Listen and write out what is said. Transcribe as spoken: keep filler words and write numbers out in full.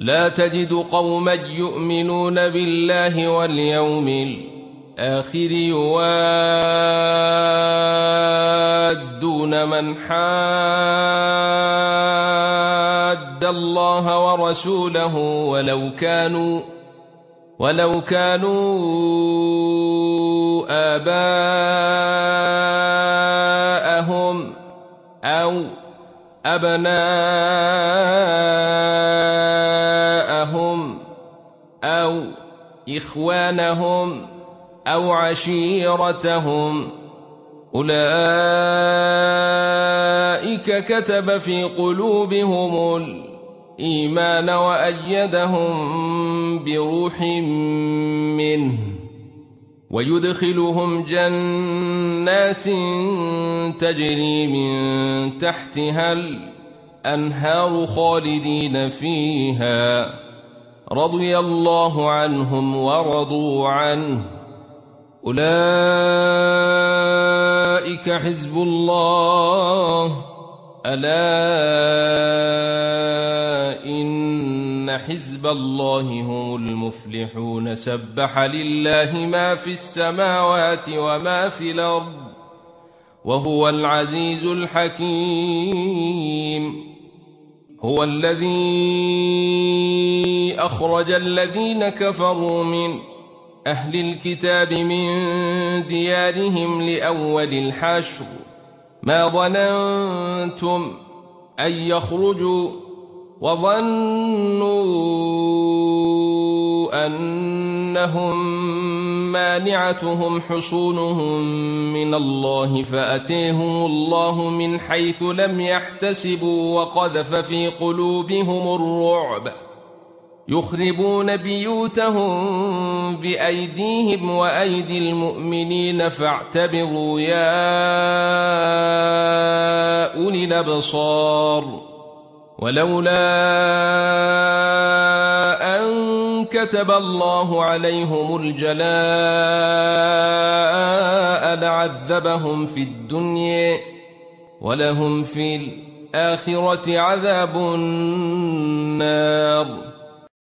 لا تجد قوما يؤمنون بالله واليوم الآخر يوادون من حاد الله ورسوله ولو كانوا ولو كانوا آباءهم أو أبناءهم أو إخوانهم أو عشيرتهم أولئك كتب في قلوبهم الإيمان وأيدهم بروح منه ويدخلهم جنات تجري من تحتها الأنهار خالدين فيها رضي الله عنهم ورضوا عنه أولئك حزب الله ألا إن حزب الله هم المفلحون سبح لله ما في السماوات وما في الأرض وهو العزيز الحكيم هو الذي أخرج الذين كفروا من أهل الكتاب من ديارهم لأول الحشر ما ظننتم أن يخرجوا وظنوا أنهم مانعتهم حصونهم من الله فأتيهم الله من حيث لم يحتسبوا وقذف في قلوبهم الرعب يخربون بيوتهم بأيديهم وأيدي المؤمنين فاعتبروا يا أولي الأبصار ولولا أن كتب الله عليهم الجلاء لعذبهم في الدنيا ولهم في الآخرة عذاب النار